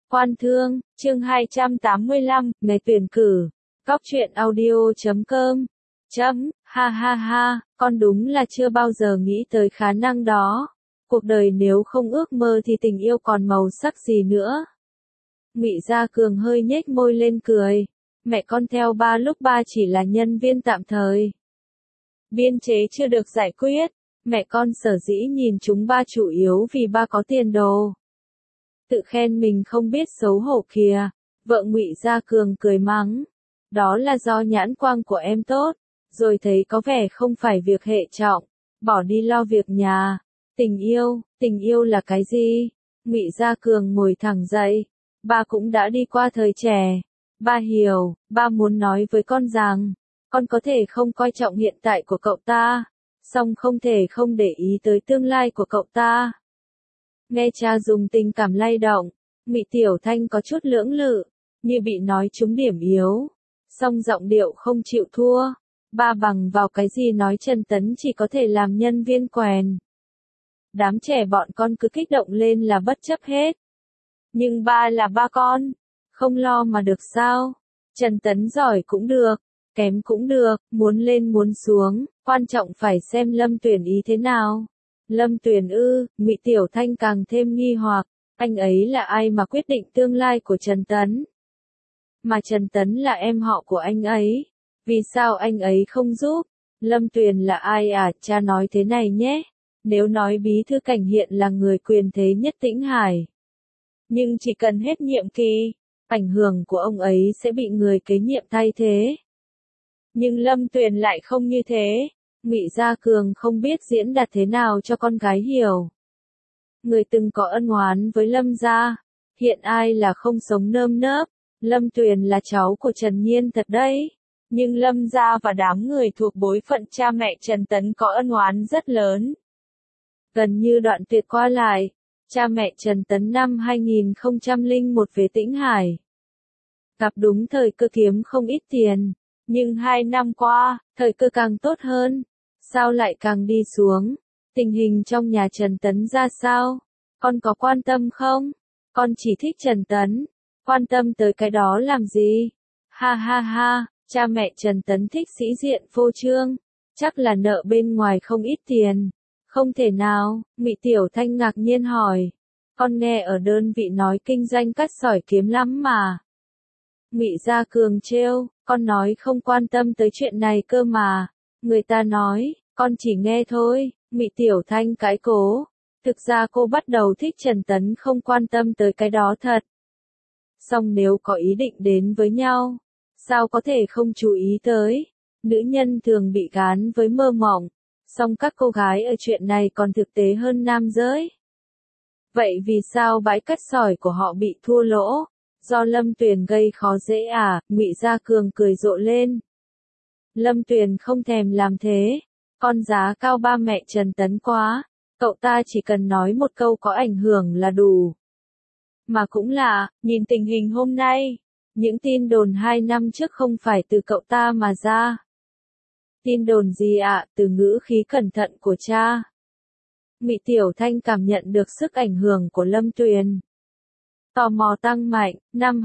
Quan Thương, chương 285, ngày tuyển cử. Góc truyện audio.com. Ha ha ha, con đúng là chưa bao giờ nghĩ tới khả năng đó. Cuộc đời nếu không ước mơ thì tình yêu còn màu sắc gì nữa. Ngụy Gia Cường hơi nhếch môi lên cười. Mẹ con theo ba lúc ba chỉ là nhân viên tạm thời. Biên chế chưa được giải quyết. Mẹ con sở dĩ nhìn chúng ba chủ yếu vì ba có tiền đồ. Tự khen mình không biết xấu hổ kìa. Vợ Ngụy Gia Cường cười mắng. Đó là do nhãn quang của em tốt. Rồi thấy có vẻ không phải việc hệ trọng. Bỏ đi lo việc nhà. Tình yêu là cái gì? Ngụy Gia Cường ngồi thẳng dậy. Ba cũng đã đi qua thời trẻ. Ba hiểu, ba muốn nói với con rằng, con có thể không coi trọng hiện tại của cậu ta, song không thể không để ý tới tương lai của cậu ta. Nghe cha dùng tình cảm lay động, Ngụy Tiểu Thanh có chút lưỡng lự, như bị nói trúng điểm yếu, song giọng điệu không chịu thua. Ba bằng vào cái gì nói Trần Tấn chỉ có thể làm nhân viên quèn. Đám trẻ bọn con cứ kích động lên là bất chấp hết. Nhưng ba là ba con, không lo mà được sao? Trần Tấn giỏi cũng được, kém cũng được, muốn lên muốn xuống, quan trọng phải xem Lâm Tuyền ý thế nào. Lâm Tuyền ư? Ngụy Tiểu Thanh càng thêm nghi hoặc, anh ấy là ai mà quyết định tương lai của Trần Tấn? Mà Trần Tấn là em họ của anh ấy, vì sao anh ấy không giúp? Lâm Tuyền là ai à? Cha nói thế này nhé, nếu nói Bí thư Cảnh hiện là người quyền thế nhất Tĩnh Hải, nhưng chỉ cần hết nhiệm kỳ, ảnh hưởng của ông ấy sẽ bị người kế nhiệm thay thế. Nhưng Lâm Tuyền lại không như thế. Ngụy Gia Cường không biết diễn đạt thế nào cho con gái hiểu. Người từng có ân oán với Lâm gia, hiện ai là không sống nơm nớp. Lâm Tuyền là cháu của Trần Nhiên thật đấy. Nhưng Lâm gia và đám người thuộc bối phận cha mẹ Trần Tấn có ân oán rất lớn. Gần như đoạn tuyệt qua lại. Cha mẹ Trần Tấn năm 2001 về Tĩnh Hải. Gặp đúng thời cơ kiếm không ít tiền. Nhưng 2 năm qua, thời cơ càng tốt hơn. Sao lại càng đi xuống? Tình hình trong nhà Trần Tấn ra sao? Con có quan tâm không? Con chỉ thích Trần Tấn. Quan tâm tới cái đó làm gì? Ha ha ha, cha mẹ Trần Tấn thích sĩ diện phô trương. Chắc là nợ bên ngoài không ít tiền. Không thể nào, Ngụy Tiểu Thanh ngạc nhiên hỏi. Con nghe ở đơn vị nói kinh doanh cắt sỏi kiếm lắm mà. Ngụy Gia Cường trêu, con nói không quan tâm tới chuyện này cơ mà. Người ta nói, con chỉ nghe thôi. Ngụy Tiểu Thanh cãi cố. Thực ra cô bắt đầu thích Trần Tấn không quan tâm tới cái đó thật. Song nếu có ý định đến với nhau, sao có thể không chú ý tới. Nữ nhân thường bị gán với mơ mộng. Song các cô gái ở chuyện này còn thực tế hơn nam giới. Vậy vì sao bãi cắt sỏi của họ bị thua lỗ? Do Lâm Tuyền gây khó dễ à? Ngụy Gia Cường cười rộ lên. Lâm Tuyền không thèm làm thế. Con giá cao ba mẹ Trần Tấn quá. Cậu ta chỉ cần nói một câu có ảnh hưởng là đủ. Mà cũng là, nhìn tình hình hôm nay, những tin đồn 2 năm trước không phải từ cậu ta mà ra. Tin đồn gì ạ? Từ ngữ khí cẩn thận của cha. Ngụy Tiểu Thanh cảm nhận được sức ảnh hưởng của Lâm Tuyền. Tò mò tăng mạnh. Năm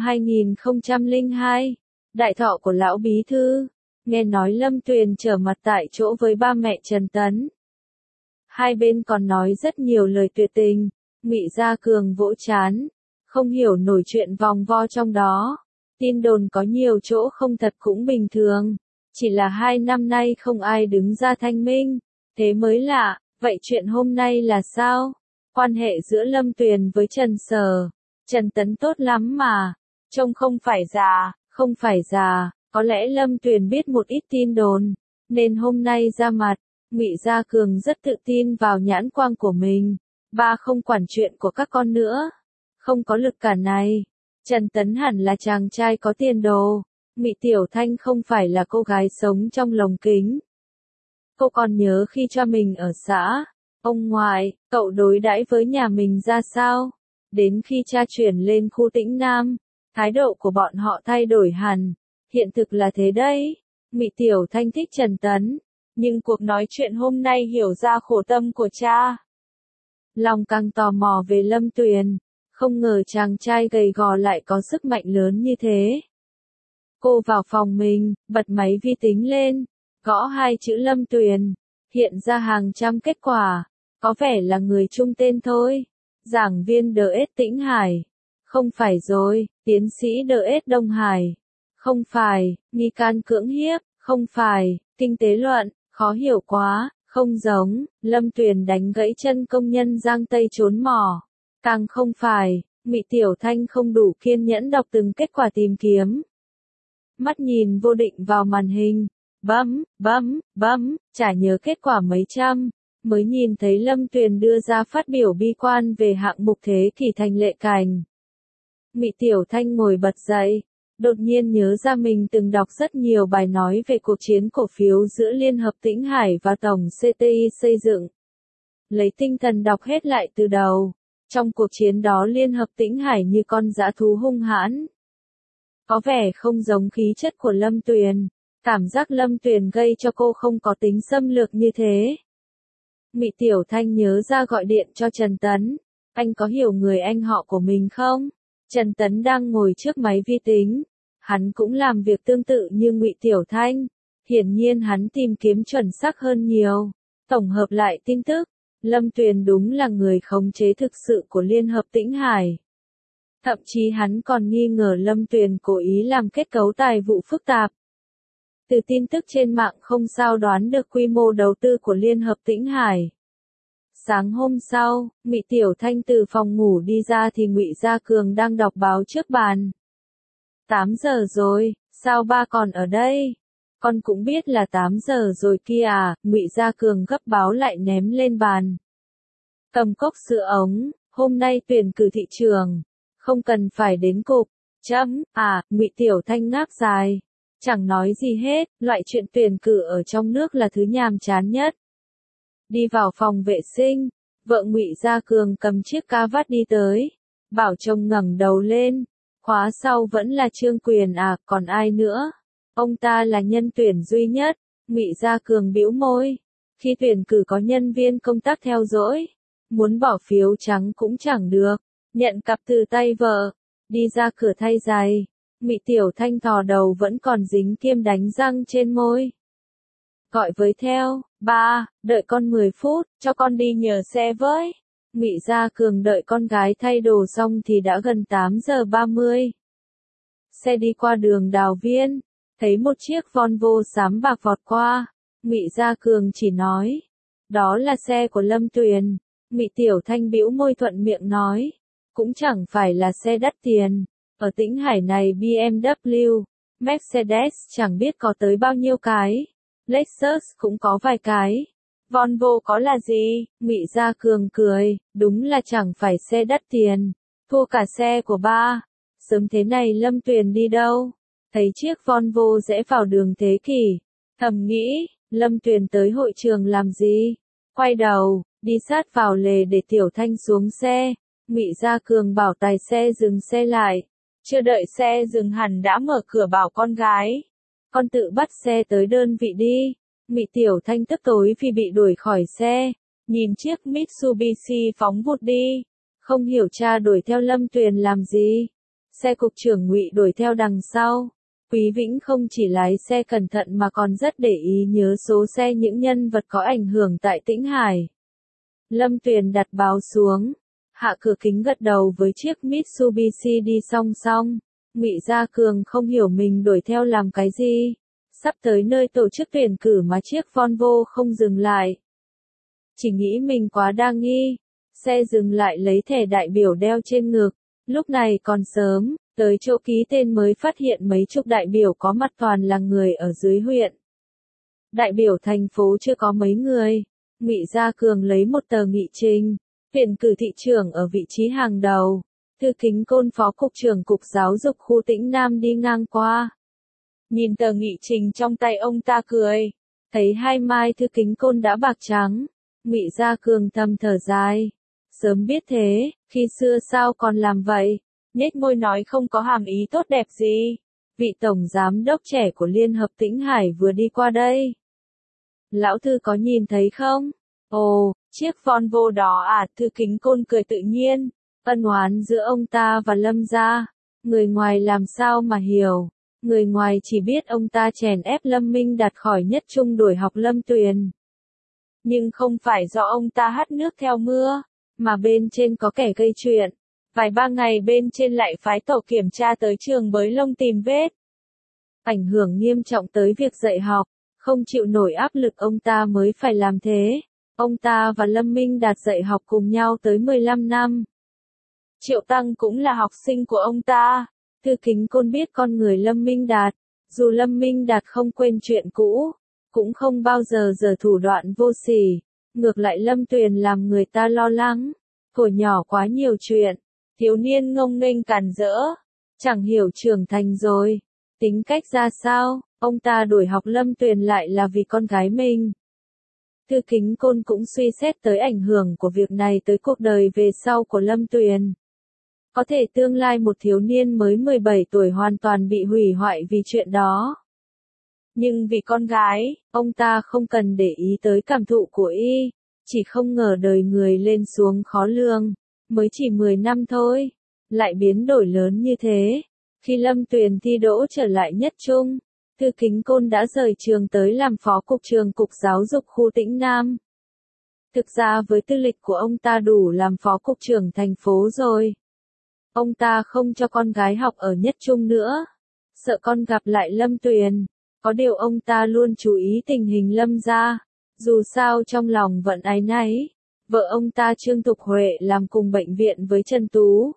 2002, đại thọ của lão bí thư, nghe nói Lâm Tuyền trở mặt tại chỗ với ba mẹ Trần Tấn. Hai bên còn nói rất nhiều lời tuyệt tình. Ngụy Gia Cường vỗ trán, không hiểu nổi chuyện vòng vo trong đó. Tin đồn có nhiều chỗ không thật cũng bình thường. Chỉ là 2 năm nay không ai đứng ra thanh minh, thế mới lạ. Vậy chuyện hôm nay là sao? Quan hệ giữa Lâm Tuyền với Trần Sở. Trần Tấn tốt lắm mà. Trông không phải già, có lẽ Lâm Tuyền biết một ít tin đồn, nên hôm nay ra mặt. Ngụy Gia Cường rất tự tin vào nhãn quang của mình. Ba không quản chuyện của các con nữa. Không có lực cản này. Trần Tấn hẳn là chàng trai có tiền đồ. Ngụy Tiểu Thanh không phải là cô gái sống trong lồng kính. Cô còn nhớ khi cho mình ở xã, ông ngoại, cậu đối đãi với nhà mình ra sao? Đến khi cha chuyển lên khu Tĩnh Nam, thái độ của bọn họ thay đổi hẳn. Hiện thực là thế đấy. Ngụy Tiểu Thanh thích Trần Tấn, nhưng cuộc nói chuyện hôm nay hiểu ra khổ tâm của cha. Lòng càng tò mò về Lâm Tuyền, Không ngờ chàng trai gầy gò lại có sức mạnh lớn như thế. Cô vào phòng mình, bật máy vi tính lên, gõ hai chữ Lâm Tuyền, hiện ra hàng trăm kết quả, có vẻ là người chung tên thôi. Giảng viên DS Tĩnh Hải. Không phải rồi, tiến sĩ DS Đông Hải. Không phải, nghi can cưỡng hiếp, không phải, kinh tế luận, khó hiểu quá, không giống, Lâm Tuyền đánh gãy chân công nhân Giang Tây trốn mỏ. Càng không phải, Mị Tiểu Thanh không đủ kiên nhẫn đọc từng kết quả tìm kiếm. Mắt nhìn vô định vào màn hình, bấm, chả nhớ kết quả mấy trăm, mới nhìn thấy Lâm Tuyền đưa ra phát biểu bi quan về hạng mục thế kỷ thành lệ cảnh. Mị Tiểu Thanh ngồi bật dậy, đột nhiên nhớ ra mình từng đọc rất nhiều bài nói về cuộc chiến cổ phiếu giữa Liên hợp Tĩnh Hải và Tổng CTI xây dựng. Lấy tinh thần đọc hết lại từ đầu. Trong cuộc chiến đó Liên hợp Tĩnh Hải như con dã thú hung hãn. Có vẻ không giống khí chất của Lâm Tuyền. Cảm giác Lâm Tuyền gây cho cô không có tính xâm lược như thế. Mị Tiểu Thanh nhớ ra gọi điện cho Trần Tấn. Anh có hiểu người anh họ của mình không? Trần Tấn đang ngồi trước máy vi tính. Hắn cũng làm việc tương tự như Ngụy Tiểu Thanh. Hiển nhiên hắn tìm kiếm chuẩn xác hơn nhiều. Tổng hợp lại tin tức, Lâm Tuyền đúng là người khống chế thực sự của Liên hợp Tĩnh Hải. Thậm chí hắn còn nghi ngờ Lâm Tuyền cố ý làm kết cấu tài vụ phức tạp. Từ tin tức trên mạng không sao đoán được quy mô đầu tư của Liên hợp Tĩnh Hải. Sáng hôm sau, Mị Tiểu Thanh từ phòng ngủ đi ra thì Ngụy Gia Cường đang đọc báo trước bàn. 8 giờ rồi, sao ba còn ở đây? Con cũng biết là 8 giờ rồi kia à, Ngụy Gia Cường gấp báo lại ném lên bàn. Cầm cốc sữa ống, hôm nay tuyển cử thị trường, không cần phải đến cục. Ngụy Tiểu Thanh ngáp dài, chẳng nói gì hết, loại chuyện tuyển cử ở trong nước là thứ nhàm chán nhất. Đi vào phòng vệ sinh, vợ Ngụy Gia Cường cầm chiếc ca vát đi tới, bảo chồng ngẩng đầu lên, khóa sau vẫn là Trương Quyền à, còn ai nữa? Ông ta là nhân tuyển duy nhất. Ngụy Gia Cường bĩu môi, khi tuyển cử có nhân viên công tác theo dõi, muốn bỏ phiếu trắng cũng chẳng được. Nhận cặp từ tay vợ, đi ra cửa thay giày, Mị Tiểu Thanh thò đầu vẫn còn dính kem đánh răng trên môi. Gọi với theo, ba, đợi con 10 phút, cho con đi nhờ xe với. Ngụy Gia Cường đợi con gái thay đồ xong thì đã gần 8 giờ 30. Xe đi qua đường Đào Viên, thấy một chiếc Volvo xám bạc vọt qua. Ngụy Gia Cường chỉ nói, đó là xe của Lâm Tuyền. Mị Tiểu Thanh bĩu môi thuận miệng nói, cũng chẳng phải là xe đắt tiền. Ở Tĩnh Hải này BMW, Mercedes chẳng biết có tới bao nhiêu cái. Lexus cũng có vài cái. Volvo có là gì? Ngụy Gia Cường cười, đúng là chẳng phải xe đắt tiền, thua cả xe của ba. Sớm thế này Lâm Tuyền đi đâu? Thấy chiếc Volvo rẽ vào đường Thế Kỷ, thầm nghĩ, Lâm Tuyền tới hội trường làm gì? Quay đầu, đi sát vào lề để Tiểu Thanh xuống xe. Ngụy Gia Cường bảo tài xe dừng xe lại. Chưa đợi xe dừng hẳn đã mở cửa bảo con gái, con tự bắt xe tới đơn vị đi. Mị Tiểu Thanh tức tối vì bị đuổi khỏi xe, nhìn chiếc Mitsubishi phóng vụt đi, không hiểu cha đuổi theo Lâm Tuyền làm gì. Xe cục trưởng Ngụy đuổi theo đằng sau. Quý Vĩnh không chỉ lái xe cẩn thận mà còn rất để ý nhớ số xe những nhân vật có ảnh hưởng tại Tĩnh Hải. Lâm Tuyền đặt báo xuống, hạ cửa kính gật đầu với chiếc Mitsubishi đi song song. Ngụy Gia Cường không hiểu mình đuổi theo làm cái gì. Sắp tới nơi tổ chức tuyển cử mà chiếc Volvo không dừng lại. Chỉ nghĩ mình quá đa nghi. Xe dừng lại lấy thẻ đại biểu đeo trên ngực. Lúc này còn sớm, tới chỗ ký tên mới phát hiện mấy chục đại biểu có mặt toàn là người ở dưới huyện. Đại biểu thành phố chưa có mấy người. Ngụy Gia Cường lấy một tờ nghị trình, tuyển cử thị trưởng ở vị trí hàng đầu. Thư Kính Côn phó cục trưởng cục giáo dục khu Tĩnh Nam đi ngang qua. Nhìn tờ nghị trình trong tay ông ta cười, thấy hai mai Thư Kính Côn đã bạc trắng. Ngụy Gia Cường thầm thở dài. Sớm biết thế, khi xưa sao còn làm vậy? Nhếch môi nói không có hàm ý tốt đẹp gì. Vị tổng giám đốc trẻ của Liên hợp Tĩnh Hải vừa đi qua đây. Lão Thư có nhìn thấy không? Ồ, chiếc Volvo đó à? Thư Kính Côn cười tự nhiên. Ân oán giữa ông ta và Lâm gia, người ngoài làm sao mà hiểu. Người ngoài chỉ biết ông ta chèn ép Lâm Minh Đạt khỏi Nhất Trung đuổi học Lâm Tuyền. Nhưng không phải do ông ta hắt nước theo mưa, mà bên trên có kẻ gây chuyện. Vài ba ngày bên trên lại phái tổ kiểm tra tới trường Bới Lông tìm vết. Ảnh hưởng nghiêm trọng tới việc dạy học, không chịu nổi áp lực ông ta mới phải làm thế. Ông ta và Lâm Minh Đạt dạy học cùng nhau tới 15 năm. Triệu Tăng cũng là học sinh của ông ta. Thư Kính Côn biết con người Lâm Minh Đạt, dù Lâm Minh Đạt không quên chuyện cũ, cũng không bao giờ giở thủ đoạn vô sỉ. Ngược lại Lâm Tuyền làm người ta lo lắng, hồi nhỏ quá nhiều chuyện, thiếu niên ngông nghênh cản rỡ, chẳng hiểu trưởng thành rồi, tính cách ra sao, ông ta đuổi học Lâm Tuyền lại là vì con gái mình. Thư Kính Côn cũng suy xét tới ảnh hưởng của việc này tới cuộc đời về sau của Lâm Tuyền. Có thể tương lai một thiếu niên mới 17 tuổi hoàn toàn bị hủy hoại vì chuyện đó. Nhưng vì con gái, ông ta không cần để ý tới cảm thụ của y, chỉ không ngờ đời người lên xuống khó lường, mới chỉ 10 năm thôi, lại biến đổi lớn như thế. Khi Lâm Tuyền thi đỗ trở lại Nhất Trung, Thư Kính Côn đã rời trường tới làm phó cục trưởng Cục Giáo dục khu Tĩnh Nam. Thực ra với tư lịch của ông ta đủ làm phó cục trưởng thành phố rồi. Ông ta không cho con gái học ở Nhất Trung nữa, sợ con gặp lại Lâm Tuyền. Có điều ông ta luôn chú ý tình hình Lâm gia, dù sao trong lòng vẫn áy náy. Vợ ông ta Trương Thục Huệ làm cùng bệnh viện với Trần Tú.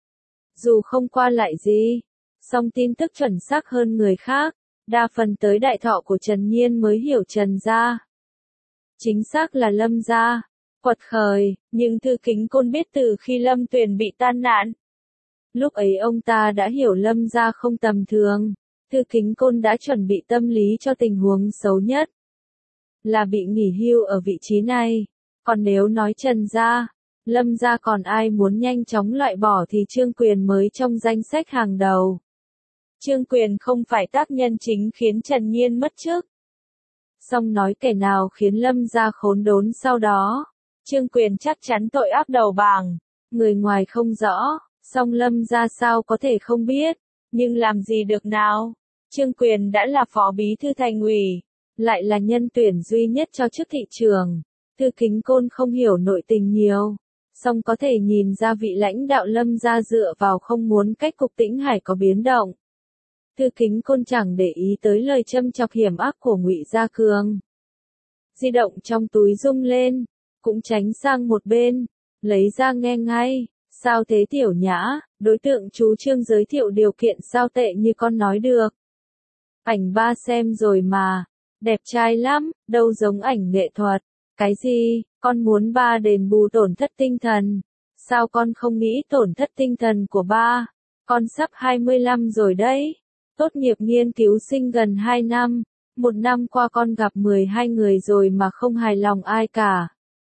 Dù không qua lại gì, song tin tức chuẩn xác hơn người khác, đa phần tới đại thọ của Trần Nhiên mới hiểu Trần gia. Chính xác là Lâm gia quật khởi, nhưng Thư Kính Côn biết từ khi Lâm Tuyền bị tan nạn. Lúc ấy ông ta đã hiểu Lâm gia không tầm thường. Thư Kính Côn đã chuẩn bị tâm lý cho tình huống xấu nhất, là bị nghỉ hưu ở vị trí này. Còn nếu nói Trần gia, Lâm gia còn ai muốn nhanh chóng loại bỏ thì Trương Quyền mới trong danh sách hàng đầu. Trương Quyền không phải tác nhân chính khiến Trần Nhiên mất chức. Song nói kẻ nào khiến Lâm gia khốn đốn sau đó, Trương Quyền chắc chắn tội ác đầu bảng. Người ngoài không rõ, song Lâm gia sao có thể không biết, nhưng làm gì được nào. Trương Quyền đã là phó bí thư thành ủy, lại là nhân tuyển duy nhất cho chức thị trưởng. Thư Kính Côn không hiểu nội tình nhiều, song có thể nhìn ra vị lãnh đạo Lâm gia dựa vào không muốn cách cục Tĩnh Hải có biến động. Thư Kính Côn chẳng để ý tới lời châm chọc hiểm ác của Ngụy Gia Cường. Di động trong túi rung lên, cũng tránh sang một bên, lấy ra nghe ngay. Sao thế Tiểu Nhã, đối tượng chú Trương giới thiệu điều kiện sao tệ như con nói được. Ảnh ba xem rồi mà, đẹp trai lắm, đâu giống ảnh nghệ thuật. Cái gì, con muốn ba đền bù tổn thất tinh thần. Sao con không nghĩ tổn thất tinh thần của ba? Con sắp 25 rồi đấy. Tốt nghiệp nghiên cứu sinh gần 2 năm. Một năm qua con gặp 12 người rồi mà không hài lòng ai cả.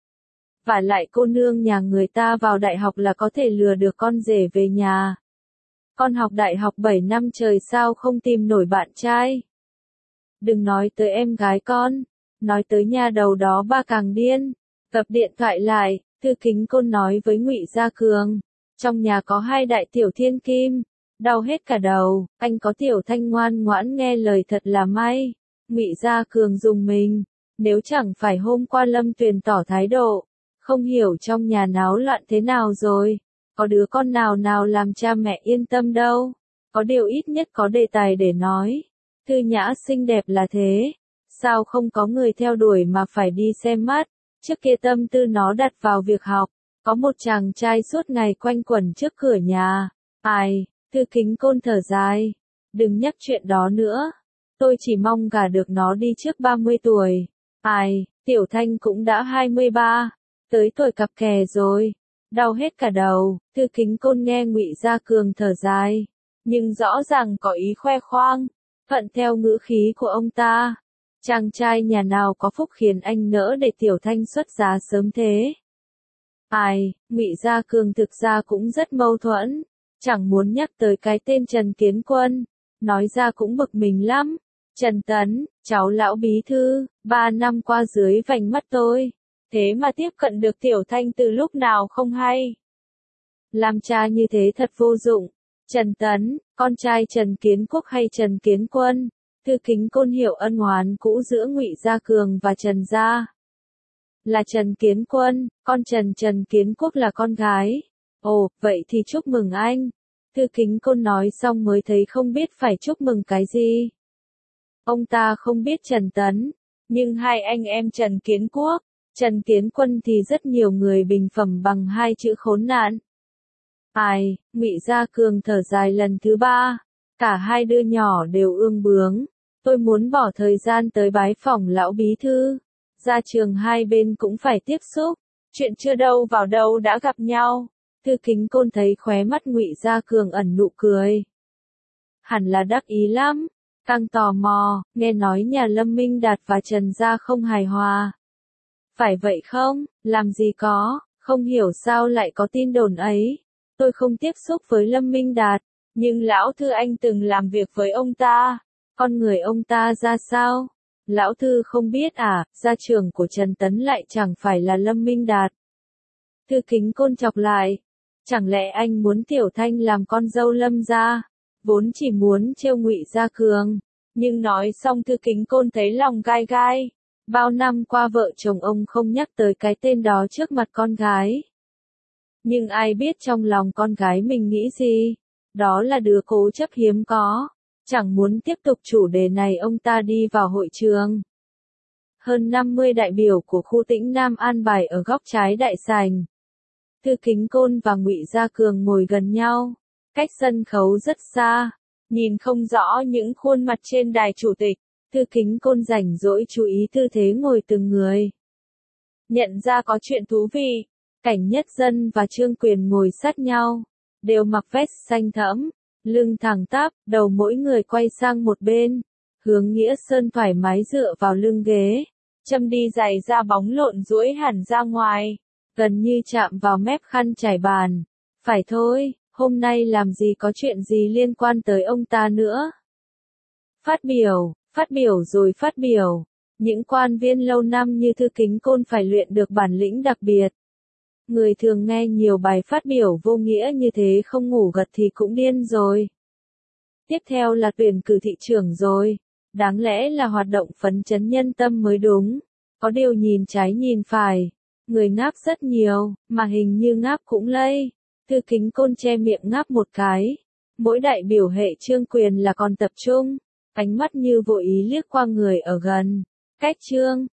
Vả lại cô nương nhà người ta vào đại học là có thể lừa được con rể về nhà. Con học đại học 7 năm trời sao không tìm nổi bạn trai. Đừng nói tới em gái con, nói tới nhà đầu đó ba càng điên. Gập điện thoại lại, Thư Kính Côn nói với Ngụy Gia Cường, trong nhà có 2 đại tiểu thiên kim, đau hết cả đầu, anh có Tiểu Thanh ngoan ngoãn nghe lời thật là may. Ngụy Gia Cường dùng mình, nếu chẳng phải hôm qua Lâm Tuyền tỏ thái độ, không hiểu trong nhà náo loạn thế nào rồi, có đứa con nào làm cha mẹ yên tâm đâu, có điều ít nhất có đề tài để nói. Thư Nhã xinh đẹp là thế, sao không có người theo đuổi mà phải đi xem mắt, trước kia tâm tư nó đặt vào việc học, có một chàng trai suốt ngày quanh quẩn trước cửa nhà. Ai, Thư Kính Côn thở dài, đừng nhắc chuyện đó nữa, tôi chỉ mong gả được nó đi trước 30 tuổi. Ai, Tiểu Thanh cũng đã 23, tới tuổi cặp kè rồi, đau hết cả đầu. Thư Kính Côn nghe Ngụy Gia Cường thở dài, nhưng rõ ràng có ý khoe khoang, thuận theo ngữ khí của ông ta. Chàng trai nhà nào có phúc khiến anh nỡ để Tiểu Thanh xuất giá sớm thế. Ai, Ngụy Gia Cường thực ra cũng rất mâu thuẫn, chẳng muốn nhắc tới cái tên Trần Kiến Quân, nói ra cũng bực mình lắm. Trần Tấn, cháu lão bí thư, 3 năm qua dưới vành mắt tôi, thế mà tiếp cận được Tiểu Thanh từ lúc nào không hay. Làm cha như thế thật vô dụng. Trần Tấn, con trai Trần Kiến Quốc hay Trần Kiến Quân? Thư Kính Côn hiểu ân oán cũ giữa Ngụy Gia Cường và Trần gia. Là Trần Kiến Quân, con Trần Kiến Quốc là con gái. Ồ, vậy thì chúc mừng anh. Thư Kính Côn nói xong mới thấy không biết phải chúc mừng cái gì. Ông ta không biết Trần Tấn, nhưng hai anh em Trần Kiến Quốc, Trần Kiến Quân thì rất nhiều người bình phẩm bằng hai chữ khốn nạn. Ai, Ngụy Gia Cường thở dài lần thứ ba. Cả hai đứa nhỏ đều ương bướng. Tôi muốn bỏ thời gian tới bái phỏng lão bí thư. Ra trường hai bên cũng phải tiếp xúc. Chuyện chưa đâu vào đâu đã gặp nhau. Thư Kính Côn thấy khóe mắt Ngụy Gia Cường ẩn nụ cười. Hẳn là đắc ý lắm. Càng tò mò, nghe nói nhà Lâm Minh Đạt và Trần gia không hài hòa. Phải vậy không? Làm gì có, không hiểu sao lại có tin đồn ấy. Tôi không tiếp xúc với Lâm Minh Đạt, nhưng lão thư anh từng làm việc với ông ta. Con người ông ta ra sao? Lão thư không biết à, gia trưởng của Trần Tấn lại chẳng phải là Lâm Minh Đạt. Thư Kính Côn chọc lại. Chẳng lẽ anh muốn Tiểu Thanh làm con dâu Lâm gia? Vốn chỉ muốn trêu Ngụy Gia Cường. Nhưng nói xong Thư Kính Côn thấy lòng gai gai. Bao năm qua vợ chồng ông không nhắc tới cái tên đó trước mặt con gái. Nhưng ai biết trong lòng con gái mình nghĩ gì? Đó là đứa cố chấp hiếm có. Chẳng muốn tiếp tục chủ đề này ông ta đi vào hội trường. Hơn 50 đại biểu của khu Tĩnh Nam an bài ở góc trái đại sảnh. Thư Kính Côn và Ngụy Gia Cường ngồi gần nhau, cách sân khấu rất xa, nhìn không rõ những khuôn mặt trên đài chủ tịch. Thư Kính Côn rảnh rỗi chú ý tư thế ngồi từng người. Nhận ra có chuyện thú vị, Cảnh Nhất Dân và Trương Quyền ngồi sát nhau, đều mặc vest xanh thẫm, lưng thẳng tắp, đầu mỗi người quay sang một bên. Hướng Nghĩa Sơn thoải mái dựa vào lưng ghế, châm đi giày da bóng lộn duỗi hẳn ra ngoài, gần như chạm vào mép khăn trải bàn. Phải thôi, hôm nay làm gì có chuyện gì liên quan tới ông ta nữa. Phát biểu rồi phát biểu. Những quan viên lâu năm như Thư Kính Côn phải luyện được bản lĩnh đặc biệt. Người thường nghe nhiều bài phát biểu vô nghĩa như thế không ngủ gật thì cũng điên rồi. Tiếp theo là tuyển cử thị trưởng rồi. Đáng lẽ là hoạt động phấn chấn nhân tâm mới đúng. Có điều nhìn trái nhìn phải. Người ngáp rất nhiều, mà hình như ngáp cũng lây. Thư Kính Côn che miệng ngáp một cái. Mỗi đại biểu hệ Trương Quyền là còn tập trung. Ánh mắt như vô ý liếc qua người ở gần. Cách Trương